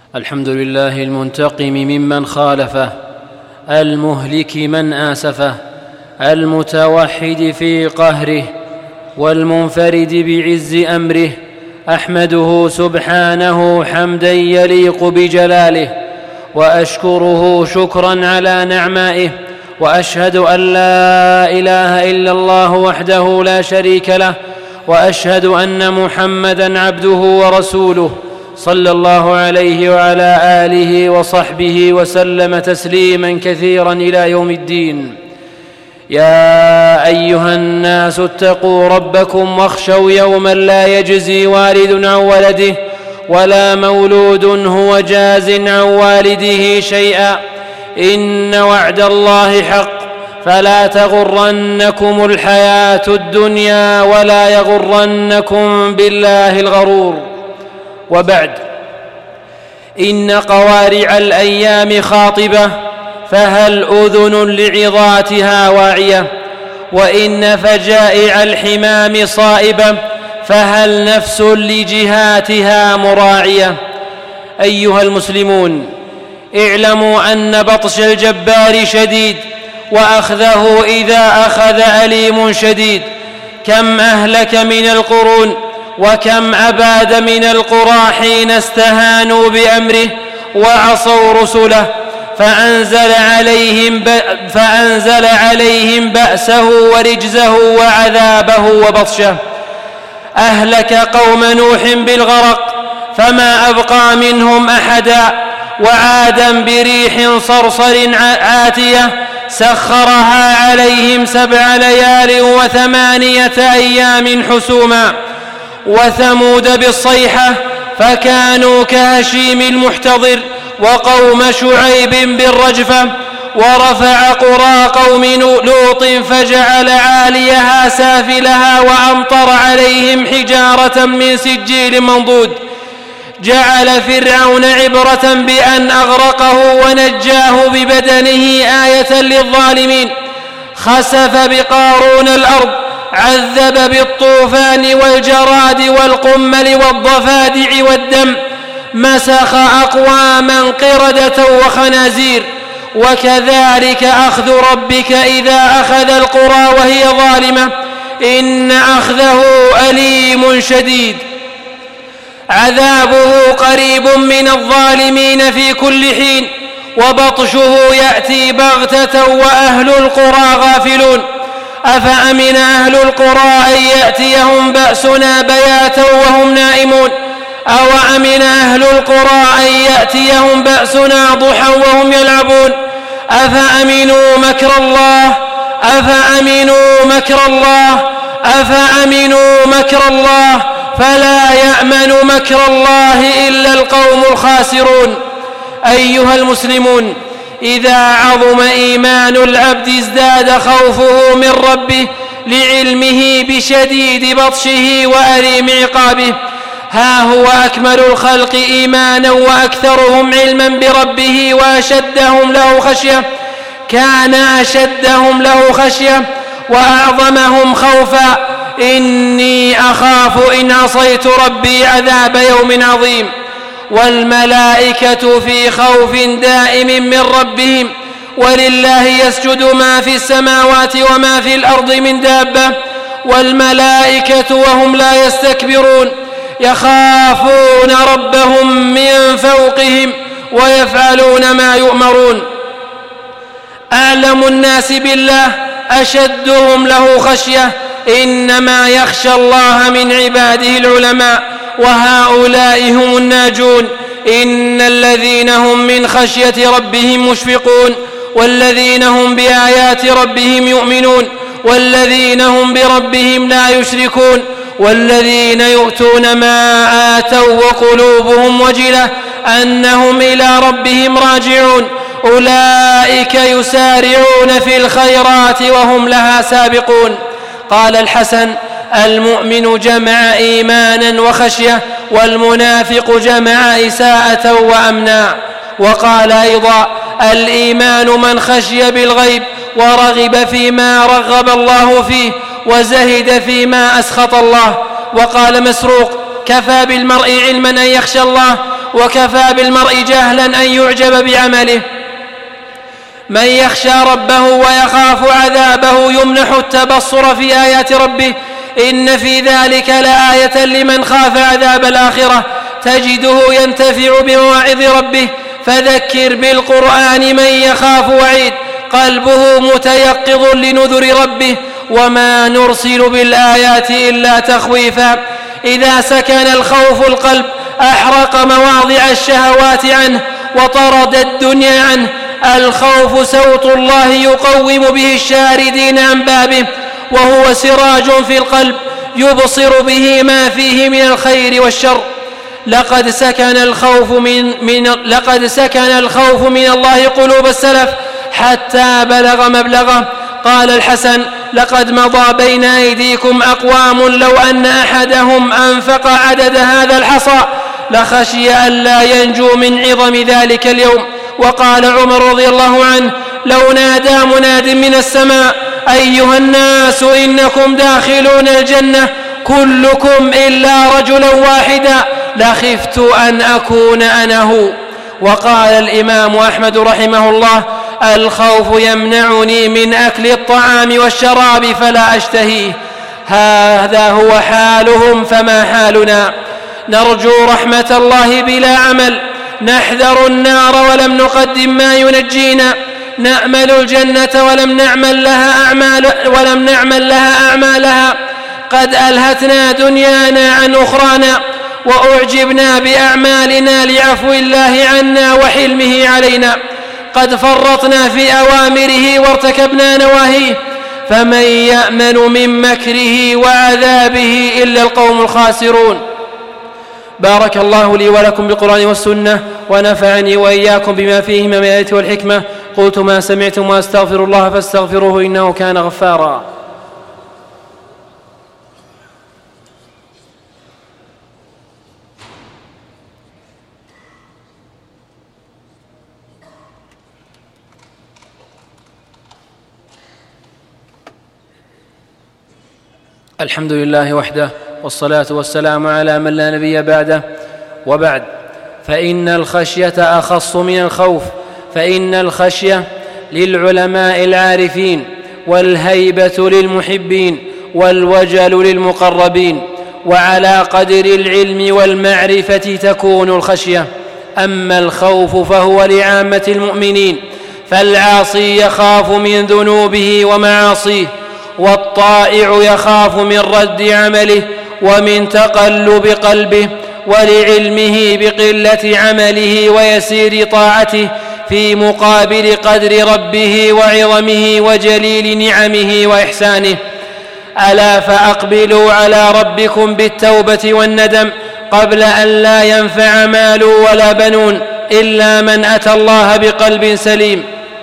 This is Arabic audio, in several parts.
الحمد لله المنتقم ممن خالفه، المهلك من آسفه، المتوحد في قهره، والمنفرد بعز أمره. أحمده سبحانه حمدا يليق بجلاله، وأشكره شكرا على نعمائه، وأشهد أن لا إله إلا الله وحده لا شريك له، وأشهد أن محمدًا عبده ورسوله، صلى الله عليه وعلى آله وصحبه وسلم تسليماً كثيراً إلى يوم الدين. يا أيها الناس اتقوا ربكم واخشوا يوماً لا يجزي والد عن ولده، ولا مولود هو جاز عن والده شيئا، إن وعد الله حق، فلا تغرنكم الحياة الدنيا ولا يغرنكم بالله الغرور. وبعد، إن قوارع الأيام خاطبة، فهل أذن لعظاتها واعية؟ وإن فجائع الحمام صائبة، فهل نفس لجهاتها مراعية؟ أيها المسلمون، اعلموا أن بطش الجبار شديد، وأخذه إذا أخذ أليم شديد. كم أهلك من القرون، وكم أباد من القرى حين استهانوا بأمره وعصوا رسله، فأنزل عليهم بأسه ورجزه وعذابه وبطشه. أهلك قوم نوح بالغرق، فما أبقى منهم أحدا، وعادا بريح صرصر عاتية سخرها عليهم 7 ليال و8 أيام حسوما. وثمود بالصيحة، فكانوا كهشيم المحتضر، وقوم شعيب بالرجفة. ورفع قرى قوم لوط، فجعل عاليها سافلها، وأمطر عليهم حجارة من سجيل منضود. جعل فرعون عبرة بأن أغرقه ونجاه ببدنه آية للظالمين. خسف بقارون الأرض، عذب بالطوفان والجراد والقمل والضفادع والدم. مسخ أقواما قردة وخنازير. وكذلك أخذ ربك إذا أخذ القرى وهي ظالمة، إن أخذه أليم شديد. عذابه قريب من الظالمين في كل حين، وبطشه يأتي بغتة وأهل القرى غافلون. أفأمن أهل القرى أن يأتيهم بأسنا بياتا وهم نائمون، أو أمن أهل القرى أن يأتيهم بأسنا ضحى وهم يلعبون. أفأمنوا مكر الله، أفأمنوا مكر الله، أفأمنوا مكر الله، فلا يأمن مكر الله إلا القوم الخاسرون. أيها المسلمون، إذا عظم إيمان العبد ازداد خوفه من ربه لعلمه بشديد بطشه وأليم عقابه. ها هو أكمل الخلق إيمانا وأكثرهم علما بربه وأشدهم له خشية. كان أشدهم له خشية وأعظمهم خوفا. إني أخاف إن عصيت ربي عذاب يوم عظيم. والملائكة في خوف دائم من ربهم، ولله يسجد ما في السماوات وما في الأرض من دابة. والملائكة وهم لا يستكبرون، يخافون ربهم من فوقهم ويفعلون ما يؤمرون. أعلم الناس بالله أشدهم له خشية، إنما يخشى الله من عباده العلماء، وهؤلاء هم الناجون. إن الذين هم من خشية ربهم مشفقون، والذين هم بآيات ربهم يؤمنون، والذين هم بربهم لا يشركون، والذين يؤتون ما آتوا وقلوبهم وجلة أنهم إلى ربهم راجعون، أولئك يسارعون في الخيرات وهم لها سابقون. قال الحسن: المؤمن جمع إيمانا وخشية، والمنافق جمع إساءة وأمنا. وقال أيضا: الإيمان من خشي بالغيب، ورغب فيما رغب الله فيه، وزهد فيما أسخط الله. وقال مسروق: كفى بالمرء علما أن يخشى الله، وكفى بالمرء جهلا أن يعجب بعمله. من يخشى ربه ويخاف عذابه يمنح التبصر في آيات ربه. إن في ذلك لآية لمن خاف عذاب الآخرة تجده ينتفع بمواعظ ربه. فذكر بالقرآن من يخاف وعيد قلبه متيقظ لنذر ربه. وما نرسل بالآيات إلا تخويفا. إذا سكن الخوف القلب أحرق مواضع الشهوات عنه وطرد الدنيا عنه. الخوف صوت الله يقوم به الشاردين عن بابه، وهو سراج في القلب يبصر به ما فيه من الخير والشر. لقد سكن الخوف من الله قلوب السلف حتى بلغ مبلغه. قال الحسن: لقد مضى بين أيديكم أقوام لو أن أحدهم أنفق عدد هذا الحصى لخشي أن لا ينجو من عظم ذلك اليوم. وقال عمر رضي الله عنه: لو نادى مناد من السماء أيها الناس إنكم داخلون الجنة كلكم إلا رجلا واحدا لخفت أن أكون أنا هو. وقال الإمام أحمد رحمه الله: الخوف يمنعني من أكل الطعام والشراب فلا أشتهيه. هذا هو حالهم، فما حالنا؟ نرجو رحمة الله بلا عمل، نحذر النار ولم نقدم ما ينجينا، نأمل الجنة ولم نعمل لها أعمالها. قد ألهتنا دنيانا عن أخرانا وأعجبنا بأعمالنا لعفو الله عنا وحلمه علينا. قد فرطنا في أوامره وارتكبنا نواهيه، فمن يأمن من مكره وعذابه إلا القوم الخاسرون. بارك الله لي ولكم بالقرآن والسنة، ونفعني وإياكم بما فيه من الآيات والحكمة. قلت ما سمعتم وأستغفر الله فاستغفروه إنه كان غفارا. الحمد لله وحده، والصلاة والسلام على من لا نبي بعده. وبعد، فإن الخشية أخص من الخوف، فإن الخشية للعلماء العارفين، والهيبة للمحبين، والوجل للمقربين، وعلى قدر العلم والمعرفة تكون الخشية. أما الخوف فهو لعامة المؤمنين، فالعاصي يخاف من ذنوبه ومعاصيه، والطائع يخاف من رد عمله ومن تقلب قلبه، ولعلمه بقلة عمله ويسير طاعته في مقابل قدر ربه وعظمه وجليل نعمه وإحسانه. ألا فأقبلوا على ربكم بالتوبة والندم قبل أن لا ينفع مال ولا بنون إلا من أتى الله بقلب سليم.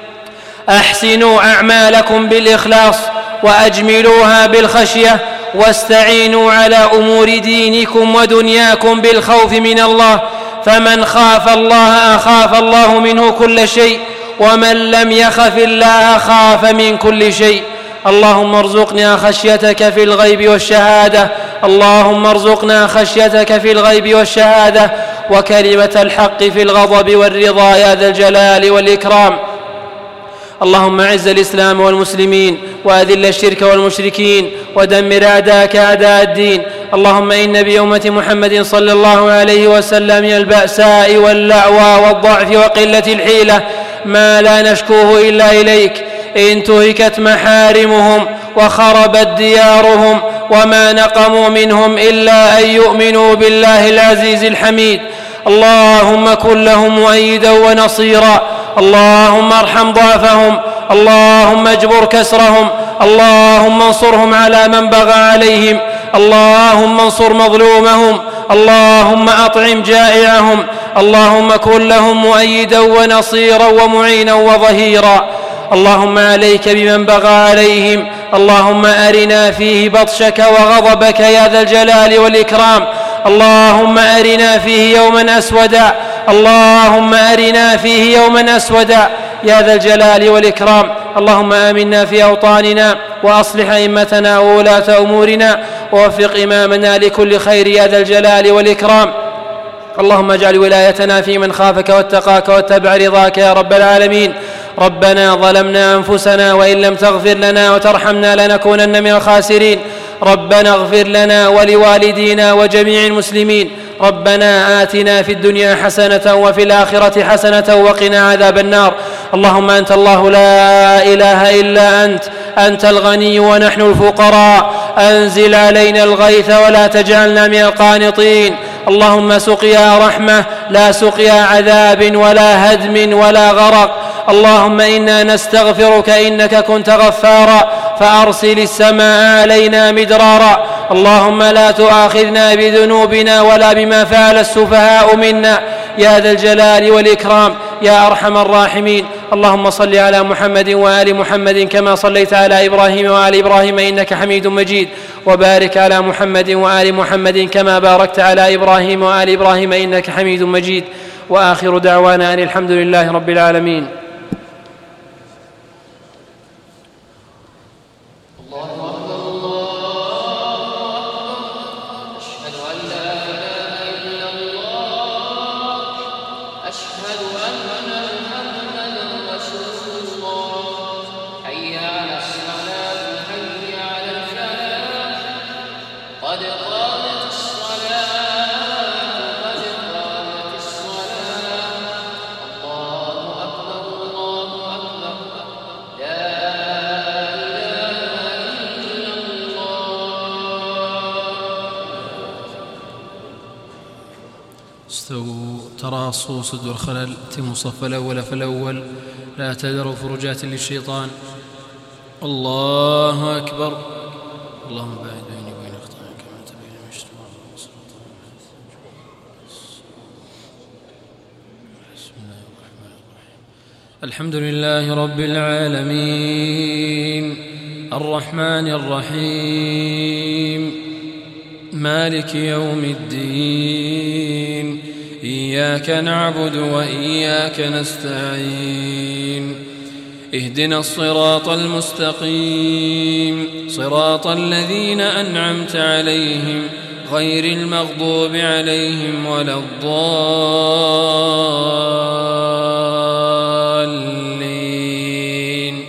أحسنوا أعمالكم بالإخلاص وأجملوها بالخشية، واستعينوا على أمور دينكم ودنياكم بالخوف من الله، فمن خاف الله أخاف الله منه كل شيء، ومن لم يخف الله خاف من كل شيء. اللهم ارزقنا خشيتك في الغيب والشهادة، اللهم ارزقنا خشيتك في الغيب والشهادة، وكلمة الحق في الغضب والرضا يا ذا الجلال والإكرام. اللهم أعز الإسلام والمسلمين، وأذل الشرك والمشركين، ودمر أعداءك أعداء الدين. اللهم إن بأمة محمد صلى الله عليه وسلم من البأساء واللعوى والضعف وقلة الحيلة ما لا نشكوه إلا إليك. انتهكت محارمهم وخربت ديارهم، وما نقموا منهم إلا أن يؤمنوا بالله العزيز الحميد. اللهم كن لهم مؤيدا ونصيرا، اللهم ارحم ضعفهم، اللهم اجبر كسرهم، اللهم انصرهم على من بغى عليهم، اللهم انصر مظلومهم، اللهم أطعم جائعهم، اللهم كن لهم مؤيدا ونصيرا ومعينا وظهيرا. اللهم عليك بمن بغى عليهم، اللهم أرنا فيه بطشك وغضبك يا ذا الجلال والإكرام. اللهم أرنا فيه يوما أسودا، اللهم أرنا فيه يوما أسودا يا ذا الجلال والإكرام. اللهم آمنا في أوطاننا، وأصلح أئمتنا وولاة أمورنا، ووفق إمامنا لكل خير يا ذا الجلال والإكرام. اللهم اجعل ولايتنا في من خافك واتقاك واتبع رضاك يا رب العالمين. ربنا ظلمنا أنفسنا وإن لم تغفر لنا وترحمنا لنكونن من الخاسرين. ربنا اغفر لنا ولوالدينا وجميع المسلمين. ربنا آتنا في الدنيا حسنة وفي الآخرة حسنة وقنا عذاب النار. اللهم أنت الله لا إله إلا أنت الغني ونحن الفقراء. أنزل علينا الغيث ولا تجعلنا من القانطين. اللهم سقيا رحمة لا سقيا عذاب ولا هدم ولا غرق. اللهم إنا نستغفرك إنك كنت غفارا فأرسل السماء علينا مدرارا. اللهم لا تؤاخذنا بذنوبنا ولا بما فعل السفهاء منا يا ذا الجلال والإكرام يا أرحم الراحمين. اللهم صل على محمد وآل محمد كما صليت على إبراهيم وآل إبراهيم إنك حميد مجيد. وبارك على محمد وآل محمد كما باركت على إبراهيم وآل إبراهيم إنك حميد مجيد. وآخر دعوانا أن الحمد لله رب العالمين. تراصوا سدوا الخلل تموا الصف الأول فالأول لا تذروا فرجات للشيطان. الله أكبر. اللهم باعد بيني وبين أخطائي كما تبين المشرق. بسم الله الرحمن الرحيم. الحمد لله رب العالمين الرحمن الرحيم مالك يوم الدين. إياك نعبد وإياك نستعين. اهدنا الصراط المستقيم صراط الذين أنعمت عليهم غير المغضوب عليهم ولا الضالين.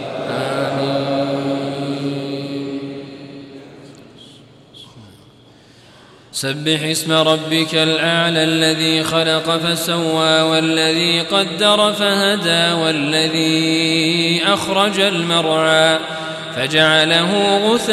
سبح اسم ربك الأعلى الذي خلق فسوى والذي قدر فهدى والذي أخرج المرعى فجعله غثاء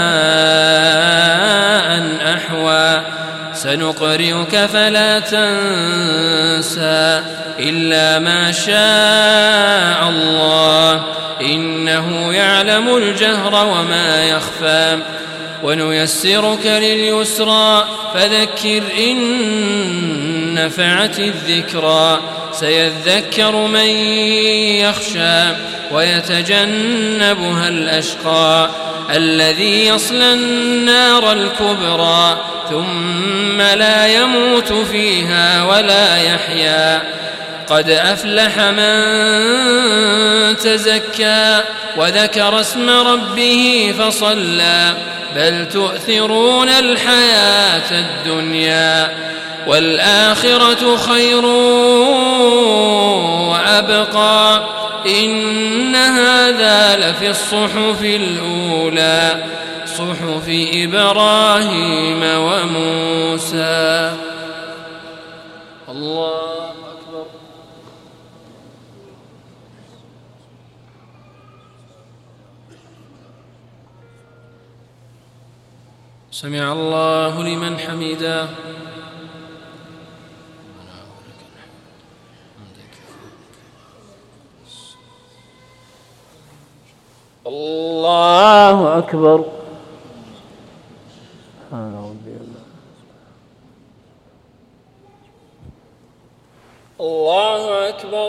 أحوى. سنقرئك فلا تنسى إلا ما شاء الله إنه يعلم الجهر وما يخفى. ونيسرك لليسرى فذكر إن نفعت الذكرى. سيذكر من يخشى ويتجنبها الأشقى الذي يصلى النار الكبرى ثم لا يموت فيها ولا يحيا. قد أفلح من تزكى وذكر اسم ربه فصلى بل تؤثرون الحياة الدنيا والآخرة خير وأبقى. إن هذا لفي الصحف الأولى صحف إبراهيم وموسى. الله أكبر. سمع الله لمن حمده. الله أكبر. الله أكبر.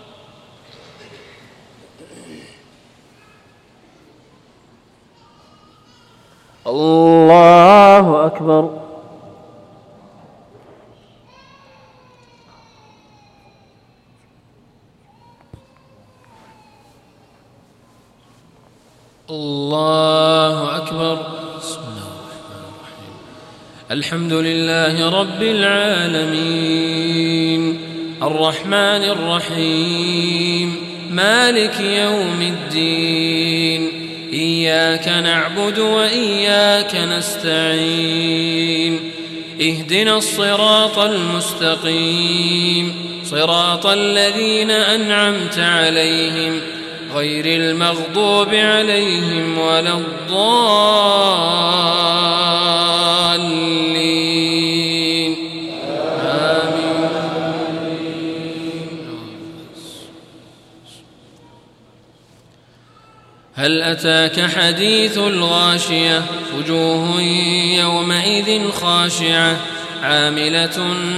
الله أكبر. الله أكبر. بسم الله الرحمن الرحيم. الحمد لله رب العالمين الرحمن الرحيم مالك يوم الدين إياك نعبد وإياك نستعين اهدنا الصراط المستقيم صراط الذين أنعمت عليهم غير المغضوب عليهم ولا الضالين آمين. هل أتاك حديث الغاشية وجوه يومئذ خاشعة عاملة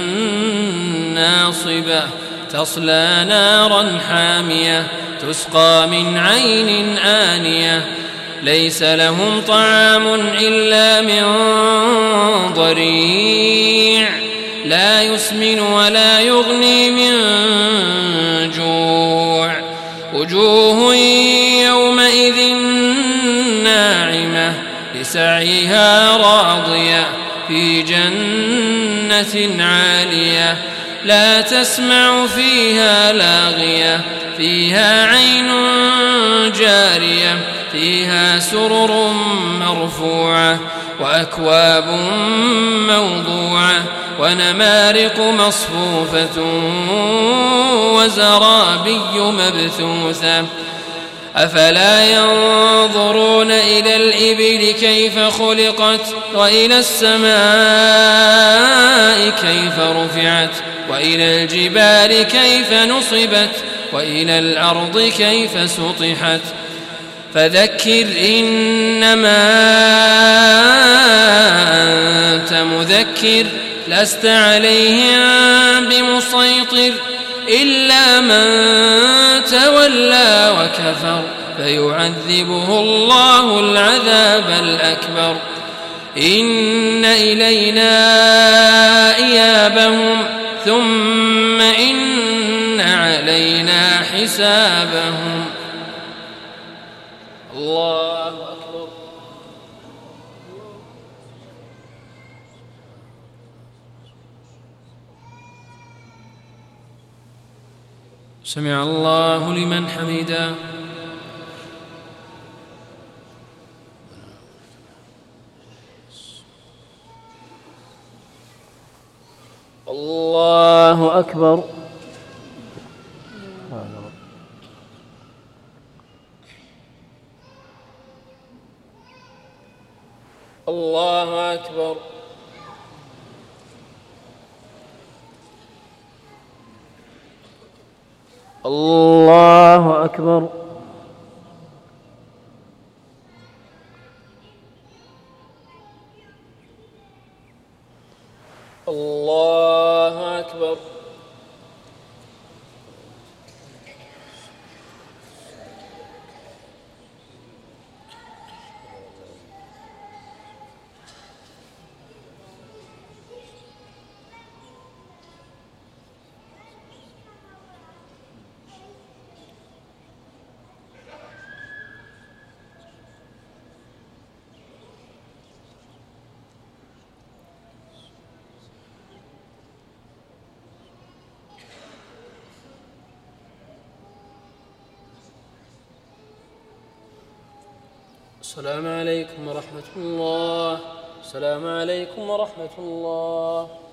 ناصبة تصلى نارا حامية تسقى من عين آنية ليس لهم طعام إلا من ضريع لا يسمن ولا يغني من جوع وجوه يومئذ ناعمة لسعيها راضية في جنة عالية لا تسمع فيها لاغية فيها عين جارية فيها سرر مرفوعة وأكواب موضوعة ونمارق مصفوفة وزرابي مبثوثة أفلا ينظرون إلى الإبل كيف خلقت وإلى السماء كيف رفعت وإلى الجبال كيف نصبت وإلى الأرض كيف سطحت فذكر إنما أنت مذكر لست عليهم بمسيطر إلا من تولى وكفر فيعذبه الله العذاب الأكبر إن إلينا إيابهم ثم إن علينا حسابهم. الله أكبر. سمع الله لمن حمده. الله أكبر. الله أكبر. الله أكبر. الله أكبر. السلام عليكم ورحمة الله. السلام عليكم ورحمة الله.